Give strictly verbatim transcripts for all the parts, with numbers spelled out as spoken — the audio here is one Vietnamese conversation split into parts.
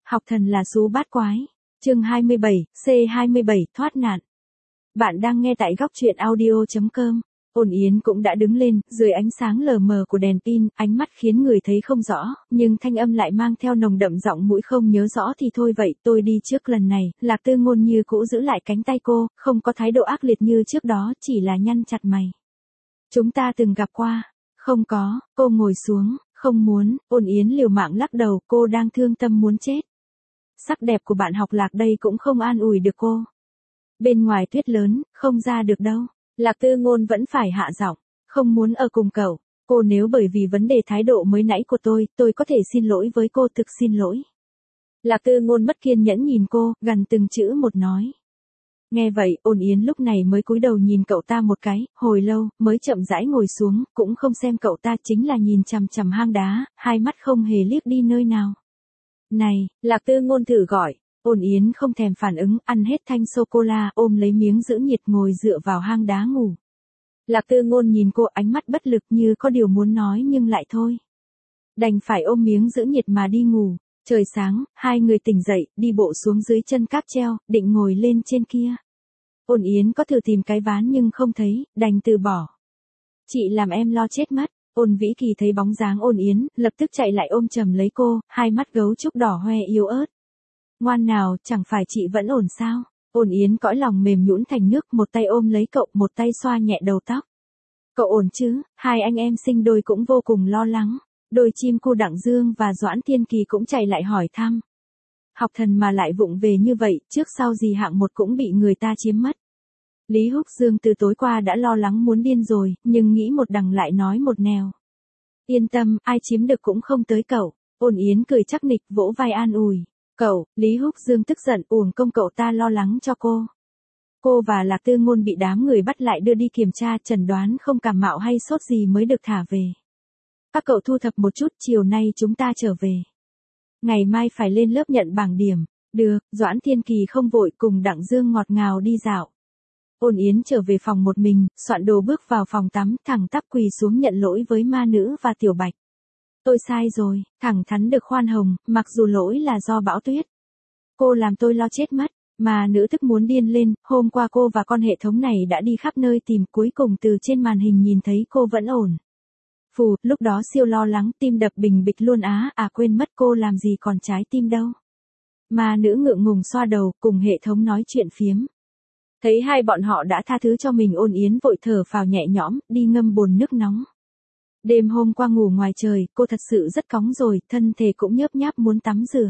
Học thần là sú bát quái. Chương hai mươi bảy, C hai mươi bảy, thoát nạn. Bạn đang nghe tại góc truyện audio chấm com. Ôn Yến cũng đã đứng lên, dưới ánh sáng lờ mờ của đèn pin, ánh mắt khiến người thấy không rõ, nhưng thanh âm lại mang theo nồng đậm giọng mũi không nhớ rõ thì thôi vậy, tôi đi trước lần này. Lạc Tư Ngôn như cũ giữ lại cánh tay cô, không có thái độ ác liệt như trước đó, chỉ là nhăn chặt mày. Chúng ta từng gặp qua. Không có, cô ngồi xuống, không muốn. Ôn Yến liều mạng lắc đầu, cô đang thương tâm muốn chết. Sắc đẹp của bạn học Lạc đây cũng không an ủi được cô. Bên ngoài tuyết lớn, không ra được đâu. Lạc Tư Ngôn vẫn phải hạ giọng, không muốn ở cùng cậu. Cô nếu bởi vì vấn đề thái độ mới nãy của tôi, tôi có thể xin lỗi với cô, thực xin lỗi. Lạc Tư Ngôn mất kiên nhẫn nhìn cô, gằn từng chữ một nói. Nghe vậy, Ôn Yến lúc này mới cúi đầu nhìn cậu ta một cái, hồi lâu, mới chậm rãi ngồi xuống, cũng không xem cậu ta, chính là nhìn chằm chằm hang đá, hai mắt không hề liếc đi nơi nào. Này, Lạc Tư Ngôn thử gọi. Ôn Yến không thèm phản ứng, ăn hết thanh sô-cô-la, ôm lấy miếng giữ nhiệt ngồi dựa vào hang đá ngủ. Lạc Tư Ngôn nhìn cô, ánh mắt bất lực như có điều muốn nói nhưng lại thôi. Đành phải ôm miếng giữ nhiệt mà đi ngủ. Trời sáng, hai người tỉnh dậy, đi bộ xuống dưới chân cáp treo, định ngồi lên trên kia. Ôn Yến có thử tìm cái ván nhưng không thấy, đành từ bỏ. Chị làm em lo chết mất. Ôn Vĩ Kỳ thấy bóng dáng Ôn Yến, lập tức chạy lại ôm chầm lấy cô, hai mắt gấu trúc đỏ hoe yếu ớt. Ngoan nào, chẳng phải chị vẫn ổn sao? Ôn Yến cõi lòng mềm nhũn thành nước, một tay ôm lấy cậu, một tay xoa nhẹ đầu tóc. Cậu ổn chứ? Hai anh em sinh đôi cũng vô cùng lo lắng. Đôi chim cu Đặng Dương và Doãn Thiên Kỳ cũng chạy lại hỏi thăm. Học thần mà lại vụng về như vậy, trước sau gì hạng một cũng bị người ta chiếm mất. Lý Húc Dương từ tối qua đã lo lắng muốn điên rồi, nhưng nghĩ một đằng lại nói một nẻo. Yên tâm, ai chiếm được cũng không tới cậu. Ôn Yến cười chắc nịch vỗ vai an ủi. Cậu, Lý Húc Dương tức giận, uổng công cậu ta lo lắng cho cô. Cô và Lạc Tư Ngôn bị đám người bắt lại đưa đi kiểm tra, chẩn đoán không cảm mạo hay sốt gì mới được thả về. Các cậu thu thập một chút, chiều nay chúng ta trở về. Ngày mai phải lên lớp nhận bảng điểm. Được, Doãn Thiên Kỳ không vội, cùng Đặng Dương ngọt ngào đi dạo. Ôn Yến trở về phòng một mình, soạn đồ bước vào phòng tắm, thẳng tắp quỳ xuống nhận lỗi với ma nữ và Tiểu Bạch. Tôi sai rồi, thẳng thắn được khoan hồng, mặc dù lỗi là do bão tuyết. Cô làm tôi lo chết mất, mà nữ tức muốn điên lên, hôm qua cô và con hệ thống này đã đi khắp nơi tìm, cuối cùng từ trên màn hình nhìn thấy cô vẫn ổn. Phù, lúc đó siêu lo lắng, tim đập bình bịch luôn á, à quên mất cô làm gì còn trái tim đâu. Mà nữ ngượng ngùng xoa đầu, cùng hệ thống nói chuyện phiếm. Thấy hai bọn họ đã tha thứ cho mình, Ôn Yến vội thở phào nhẹ nhõm, đi ngâm bồn nước nóng. Đêm hôm qua ngủ ngoài trời, cô thật sự rất cóng rồi, thân thể cũng nhớp nháp muốn tắm rửa.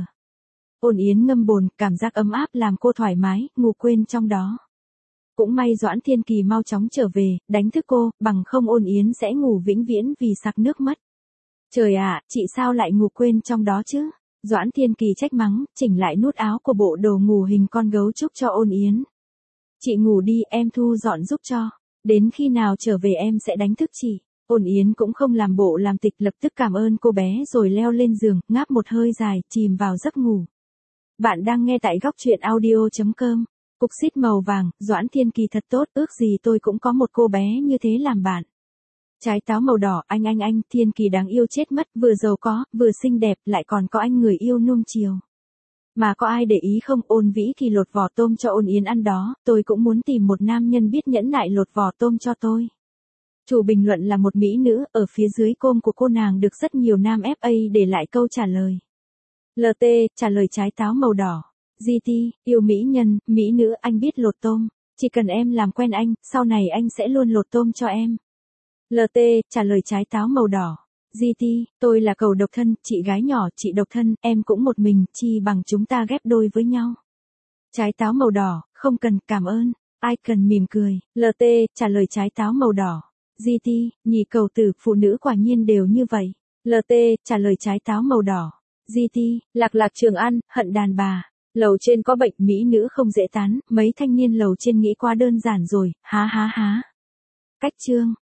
Ôn Yến ngâm bồn, cảm giác ấm áp làm cô thoải mái, ngủ quên trong đó. Cũng may Doãn Thiên Kỳ mau chóng trở về, đánh thức cô, bằng không Ôn Yến sẽ ngủ vĩnh viễn vì sặc nước mất. Trời ạ, chị sao lại ngủ quên trong đó chứ? Doãn Thiên Kỳ trách mắng, chỉnh lại nút áo của bộ đồ ngủ hình con gấu trúc cho Ôn Yến. Chị ngủ đi, em thu dọn giúp cho. Đến khi nào trở về em sẽ đánh thức chị. Ôn Yến cũng không làm bộ làm tịch, lập tức cảm ơn cô bé rồi leo lên giường, ngáp một hơi dài, chìm vào giấc ngủ. Bạn đang nghe tại góc truyện audio chấm com. Cục xít màu vàng, Doãn Thiên Kỳ thật tốt, ước gì tôi cũng có một cô bé như thế làm bạn. Trái táo màu đỏ, anh anh anh, Thiên Kỳ đáng yêu chết mất, vừa giàu có, vừa xinh đẹp, lại còn có anh người yêu nuông chiều. Mà có ai để ý không? Ôn Vĩ Kỳ lột vỏ tôm cho Ôn Yến ăn đó, tôi cũng muốn tìm một nam nhân biết nhẫn nại lột vỏ tôm cho tôi. Chủ bình luận là một mỹ nữ, ở phía dưới com của cô nàng được rất nhiều nam ép a để lại câu trả lời. lờ tê, trả lời trái táo màu đỏ. giê tê, yêu mỹ nhân, mỹ nữ, anh biết lột tôm. Chỉ cần em làm quen anh, sau này anh sẽ luôn lột tôm cho em. lờ tê, trả lời trái táo màu đỏ. giê tê, tôi là cậu độc thân, chị gái nhỏ, chị độc thân, em cũng một mình, chi bằng chúng ta ghép đôi với nhau. Trái táo màu đỏ, không cần, cảm ơn. Ai cần mỉm cười. lờ tê, trả lời trái táo màu đỏ. giê tê, nhì cầu tử, phụ nữ quả nhiên đều như vậy. lờ tê, trả lời trái táo màu đỏ. giê tê, Lạc Lạc Trường An, hận đàn bà. Lầu trên có bệnh, mỹ nữ không dễ tán, mấy thanh niên lầu trên nghĩ quá đơn giản rồi, há há há. Cách chương.